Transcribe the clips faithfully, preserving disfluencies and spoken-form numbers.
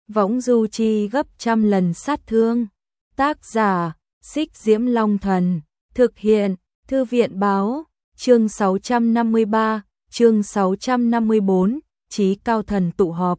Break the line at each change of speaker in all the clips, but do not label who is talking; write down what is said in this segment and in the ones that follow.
võng du chi gấp trăm lần sát thương. Tác giả, Xích Diễm Long Thần, thực hiện, Thư viện báo, chương sáu trăm năm mươi ba, chương sáu trăm năm mươi bốn, Chí Cao Thần tụ họp.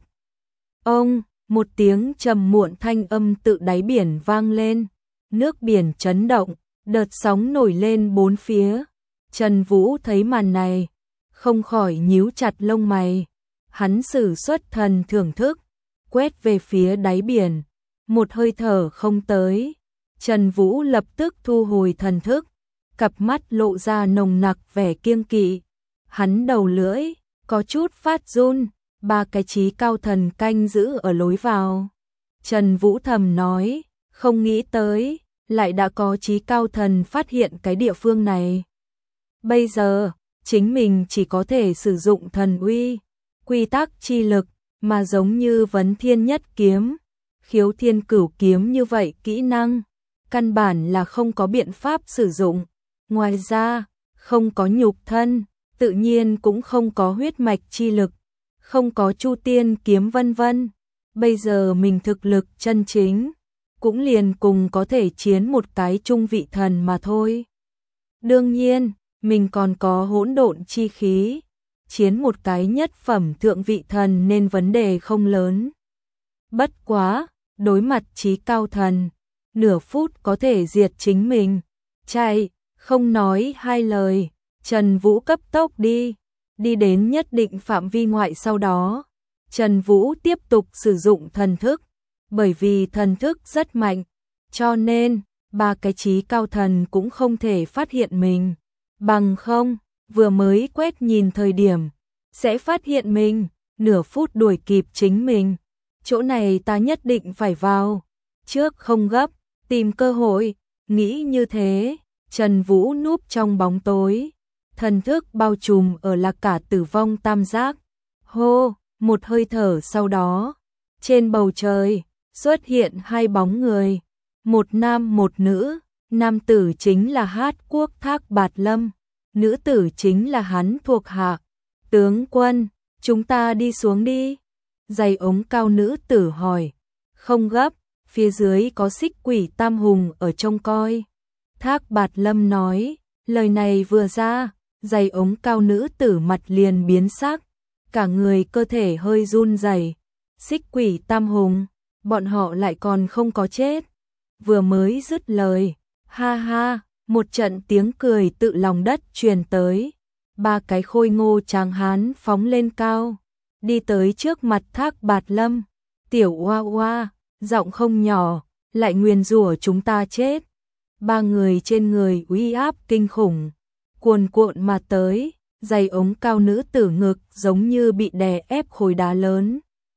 Ông, một tiếng trầm muộn thanh âm tự đáy biển vang lên, nước biển chấn động, đợt sóng nổi lên bốn phía. Trần Vũ thấy màn này, không khỏi nhíu chặt lông mày. Hắn sử xuất thần thưởng thức, quét về phía đáy biển, một hơi thở không tới. Trần Vũ lập tức thu hồi thần thức, cặp mắt lộ ra nồng nặc vẻ kiêng kỵ. Hắn đầu lưỡi, có chút phát run, ba cái Chí Cao Thần canh giữ ở lối vào. Trần Vũ thầm nói, không nghĩ tới, lại đã có Chí Cao Thần phát hiện cái địa phương này. Bây giờ, chính mình chỉ có thể sử dụng thần uy, quy tắc chi lực, mà giống như Vấn Thiên Nhất Kiếm, Khiếu Thiên Cửu Kiếm như vậy kỹ năng, căn bản là không có biện pháp sử dụng. Ngoài ra, không có nhục thân, tự nhiên cũng không có huyết mạch chi lực, không có Chu Tiên Kiếm vân vân. Bây giờ mình thực lực chân chính, cũng liền cùng có thể chiến một cái trung vị thần mà thôi. Đương nhiên, mình còn có hỗn độn chi khí, chiến một cái nhất phẩm thượng vị thần nên vấn đề không lớn. Bất quá, đối mặt Chí Cao Thần, nửa phút có thể diệt chính mình. Chạy, không nói hai lời, Trần Vũ cấp tốc đi, đi đến nhất định phạm vi ngoại. Sau đó, Trần Vũ tiếp tục sử dụng thần thức, bởi vì thần thức rất mạnh, cho nên ba cái Chí Cao Thần cũng không thể phát hiện mình. Bằng không, vừa mới quét nhìn thời điểm, sẽ phát hiện mình, nửa phút đuổi kịp chính mình. Chỗ này ta nhất định phải vào, trước không gấp, tìm cơ hội. Nghĩ như thế, Trần Vũ núp trong bóng tối, thần thức bao trùm ở là cả tử vong tam giác. Hô, một hơi thở sau đó, trên bầu trời xuất hiện hai bóng người, một nam một nữ. Nam tử chính là Hát Quốc Thác Bạt Lâm, nữ tử chính là hắn thuộc hạ. Tướng quân, chúng ta đi xuống đi. Giày ống cao nữ tử hỏi. Không gấp, phía dưới có Xích Quỷ Tam Hùng ở trông coi. Thác Bạt Lâm nói, lời này vừa ra, giày ống cao nữ tử mặt liền biến sắc, cả người cơ thể hơi run rẩy. Xích Quỷ Tam Hùng, bọn họ lại còn không có chết. Vừa mới dứt lời, ha ha, một trận tiếng cười tự lòng đất truyền tới. Ba cái khôi ngô tráng hán phóng lên cao, đi tới trước mặt Thác Bạt Lâm. Tiểu Oa Oa, giọng không nhỏ, lại nguyền rủa chúng ta chết. Ba người trên người uy áp kinh khủng, cuồn cuộn mà tới, giày ống cao nữ tử ngực giống như bị đè ép khối đá lớn.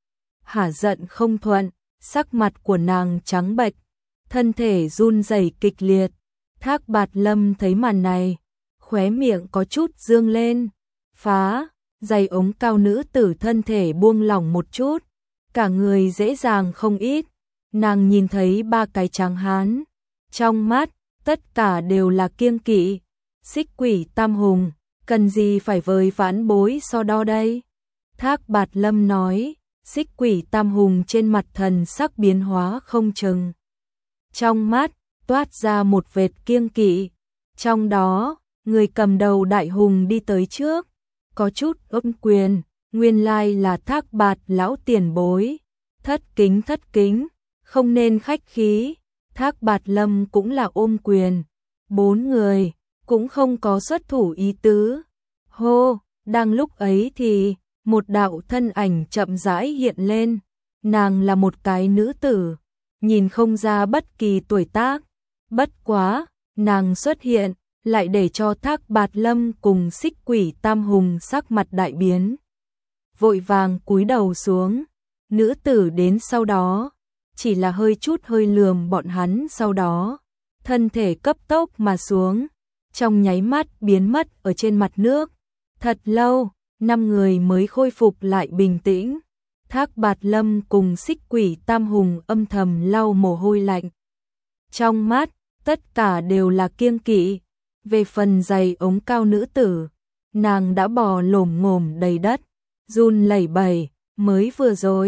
Hả giận không thuận, sắc mặt của nàng trắng bệch, thân thể run rẩy kịch liệt. Thác Bạt Lâm thấy màn này, khóe miệng có chút dương lên. Phá, giày ống cao nữ tử thân thể buông lỏng một chút, cả người dễ dàng không ít. Nàng nhìn thấy ba cái tráng hán, trong mắt tất cả đều là kiêng kỵ. Xích Quỷ Tam Hùng, cần gì phải với vãn bối so đo đây? Thác Bạt Lâm nói. Xích Quỷ Tam Hùng trên mặt thần sắc biến hóa không chừng, trong mắt toát ra một vệt kiêng kỵ. Trong đó, người cầm đầu đại hùng đi tới trước, có chút ôm quyền, nguyên lai là Thác Bạt lão tiền bối. Thất kính thất kính, không nên khách khí. Thác Bạt Lâm cũng là ôm quyền. Bốn người cũng không có xuất thủ ý tứ. Hô, đang lúc ấy thì một đạo thân ảnh chậm rãi hiện lên. Nàng là một cái nữ tử, nhìn không ra bất kỳ tuổi tác. Bất quá, nàng xuất hiện lại để cho Thác Bạt Lâm cùng Xích Quỷ Tam Hùng sắc mặt đại biến, vội vàng cúi đầu xuống. Nữ tử đến sau đó, chỉ là hơi chút hơi lườm bọn hắn, sau đó thân thể cấp tốc mà xuống, trong nháy mắt biến mất ở trên mặt nước. Thật lâu, năm người mới khôi phục lại bình tĩnh. Thác Bạt Lâm cùng Xích Quỷ Tam Hùng âm thầm lau mồ hôi lạnh, trong mắt tất cả đều là kiêng kỵ. Về phần giày ống cao nữ tử, nàng đã bò lổm ngổm đầy đất, run lẩy bẩy. Mới vừa rồi,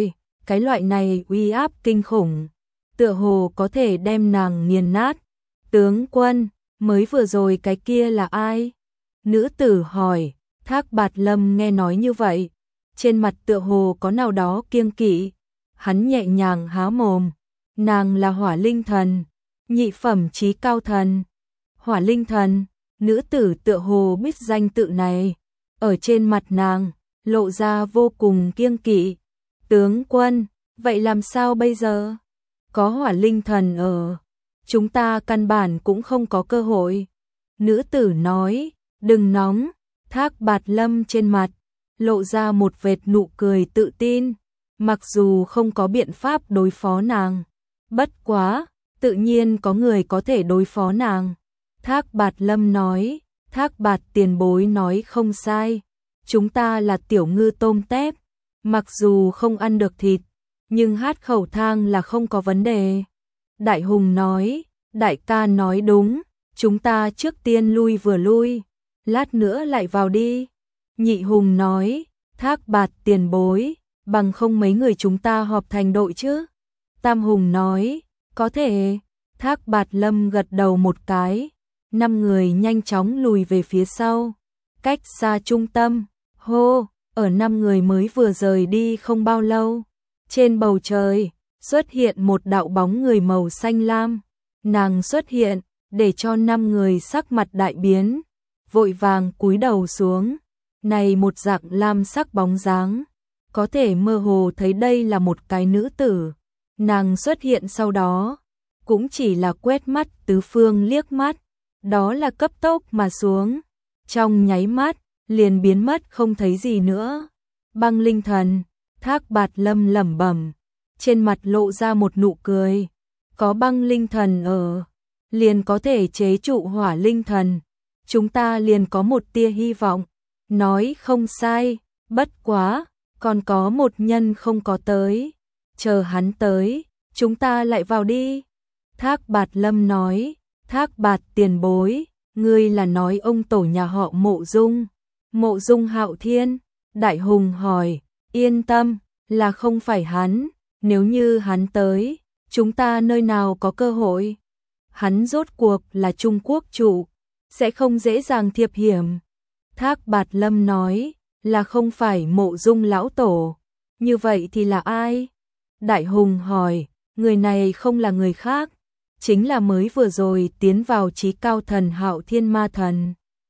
cái loại này uy áp kinh khủng, tựa hồ có thể đem nàng nghiền nát. Tướng quân, mới vừa rồi cái kia là ai? Nữ tử hỏi. Thác Bạt Lâm nghe nói như vậy, trên mặt tựa hồ có nào đó kiêng kỵ, hắn nhẹ nhàng há mồm, nàng là Hỏa Linh Thần, nhị phẩm chí cao thần. Hỏa Linh Thần, nữ tử tựa hồ biết danh tự này, ở trên mặt nàng lộ ra vô cùng kiêng kỵ. Tướng quân, vậy làm sao bây giờ? Có Hỏa Linh Thần ở, chúng ta căn bản cũng không có cơ hội. Nữ tử nói, đừng nóng. Thác Bạt Lâm trên mặt lộ ra một vệt nụ cười tự tin, mặc dù không có biện pháp đối phó nàng, bất quá, tự nhiên có người có thể đối phó nàng. Thác Bạt Lâm nói, Thác Bạt tiền bối nói không sai, chúng ta là tiểu ngư tôm tép, mặc dù không ăn được thịt, nhưng hát khẩu thang là không có vấn đề. Đại Hùng nói, đại ca nói đúng, chúng ta trước tiên lui vừa lui, lát nữa lại vào đi. Nhị Hùng nói, Thác Bạt tiền bối, bằng không mấy người chúng ta họp thành đội chứ. Tam Hùng nói, có thể. Thác Bạt Lâm gật đầu một cái, năm người nhanh chóng lùi về phía sau, cách xa trung tâm. Hô, ở năm người mới vừa rời đi không bao lâu, trên bầu trời xuất hiện một đạo bóng người màu xanh lam. Nàng xuất hiện, để cho năm người sắc mặt đại biến, vội vàng cúi đầu xuống. Này một dạng lam sắc bóng dáng, có thể mơ hồ thấy đây là một cái nữ tử. Nàng xuất hiện sau đó, cũng chỉ là quét mắt tứ phương liếc mắt, đó là cấp tốc mà xuống, trong nháy mắt liền biến mất không thấy gì nữa. Băng Linh Thần, Thác Bạt Lâm lẩm bẩm, trên mặt lộ ra một nụ cười, có Băng Linh Thần ở, liền có thể chế trụ Hỏa Linh Thần, chúng ta liền có một tia hy vọng. Nói không sai, bất quá, còn có một nhân không có tới, chờ hắn tới, chúng ta lại vào đi. Thác Bạt Lâm nói, Thác Bạt tiền bối, ngươi là nói ông tổ nhà họ Mộ Dung, Mộ Dung Hạo Thiên. Đại Hùng hỏi, yên tâm, là không phải hắn, nếu như hắn tới, chúng ta nơi nào có cơ hội. Hắn rốt cuộc là Trung Quốc chủ, sẽ không dễ dàng thiệp hiểm. Thác Bạt Lâm nói, là không phải Mộ Dung lão tổ, như vậy thì là ai? Đại Hùng hỏi, người này không là người khác, chính là mới vừa rồi tiến vào chí cao thần Hạo Thiên Ma Thần.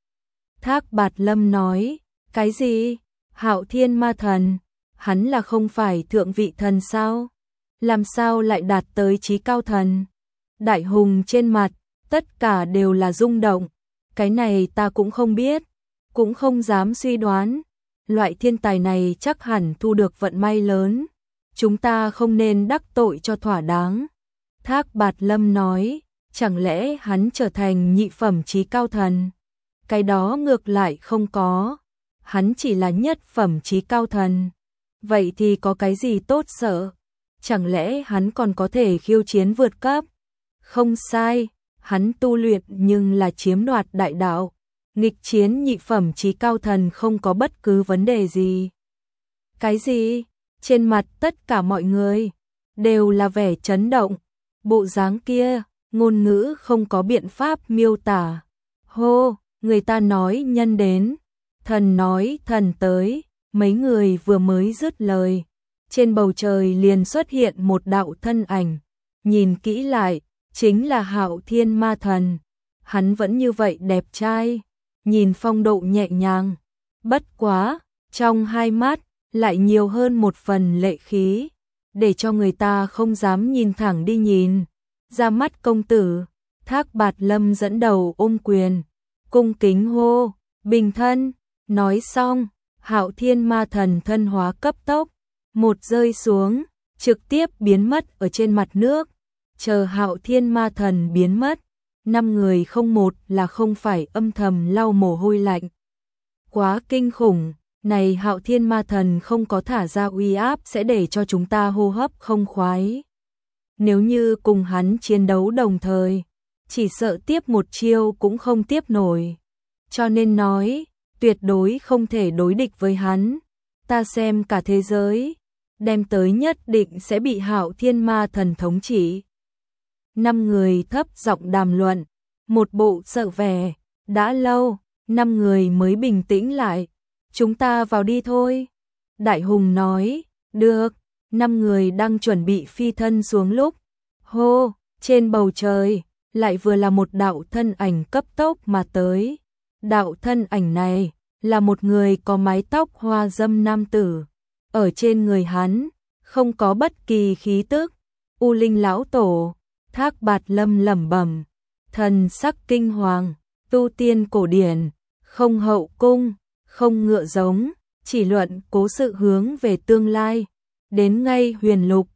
Thác Bạt Lâm nói, cái gì? Hạo Thiên Ma Thần, hắn là không phải thượng vị thần sao? Làm sao lại đạt tới chí cao thần? Đại Hùng trên mặt, tất cả đều là rung động, cái này ta cũng không biết, cũng không dám suy đoán, loại thiên tài này chắc hẳn thu được vận may lớn, chúng ta không nên đắc tội cho thỏa đáng. Thác Bạt Lâm nói, chẳng lẽ hắn trở thành nhị phẩm chí cao thần? Cái đó ngược lại không có, hắn chỉ là nhất phẩm chí cao thần. Vậy thì có cái gì tốt sợ? Chẳng lẽ hắn còn có thể khiêu chiến vượt cấp? Không sai, hắn tu luyện nhưng là chiếm đoạt đại đạo, nghịch chiến nhị phẩm chí cao thần không có bất cứ vấn đề gì. Cái gì? Trên mặt tất cả mọi người đều là vẻ chấn động, bộ dáng kia, ngôn ngữ không có biện pháp miêu tả. Hô, người ta nói nhân đến, thần nói thần tới, mấy người vừa mới dứt lời, trên bầu trời liền xuất hiện một đạo thân ảnh, nhìn kỹ lại, chính là Hạo Thiên Ma Thần. Hắn vẫn như vậy đẹp trai, nhìn phong độ nhẹ nhàng, bất quá, trong hai mắt lại nhiều hơn một phần lệ khí, để cho người ta không dám nhìn thẳng đi nhìn. Ra mắt công tử, Thác Bạt Lâm dẫn đầu ôm quyền, cung kính hô, bình thân. Nói xong, Hạo Thiên Ma Thần thân hóa cấp tốc, một rơi xuống, trực tiếp biến mất ở trên mặt nước. Chờ Hạo Thiên Ma Thần biến mất, năm người không một là không phải âm thầm lau mồ hôi lạnh. Quá kinh khủng, này Hạo Thiên Ma Thần không có thả ra uy áp sẽ để cho chúng ta hô hấp không khoái. Nếu như cùng hắn chiến đấu đồng thời, chỉ sợ tiếp một chiêu cũng không tiếp nổi. Cho nên nói, tuyệt đối không thể đối địch với hắn. Ta xem cả thế giới, đem tới nhất định sẽ bị Hạo Thiên Ma Thần thống trị. Năm người thấp giọng đàm luận, một bộ sợ vẻ, đã lâu, năm người mới bình tĩnh lại, chúng ta vào đi thôi. Đại Hùng nói, được, năm người đang chuẩn bị phi thân xuống lúc, hô, trên bầu trời, lại vừa là một đạo thân ảnh cấp tốc mà tới. Đạo thân ảnh này, là một người có mái tóc hoa dâm nam tử, ở trên người hắn, không có bất kỳ khí tức. U Linh lão tổ, Thác Bạt Lâm lẩm bẩm, thần sắc kinh hoàng, tu tiên cổ điển, không hậu cung, không ngựa giống, chỉ luận cố sự hướng về tương lai, đến ngay huyền lục,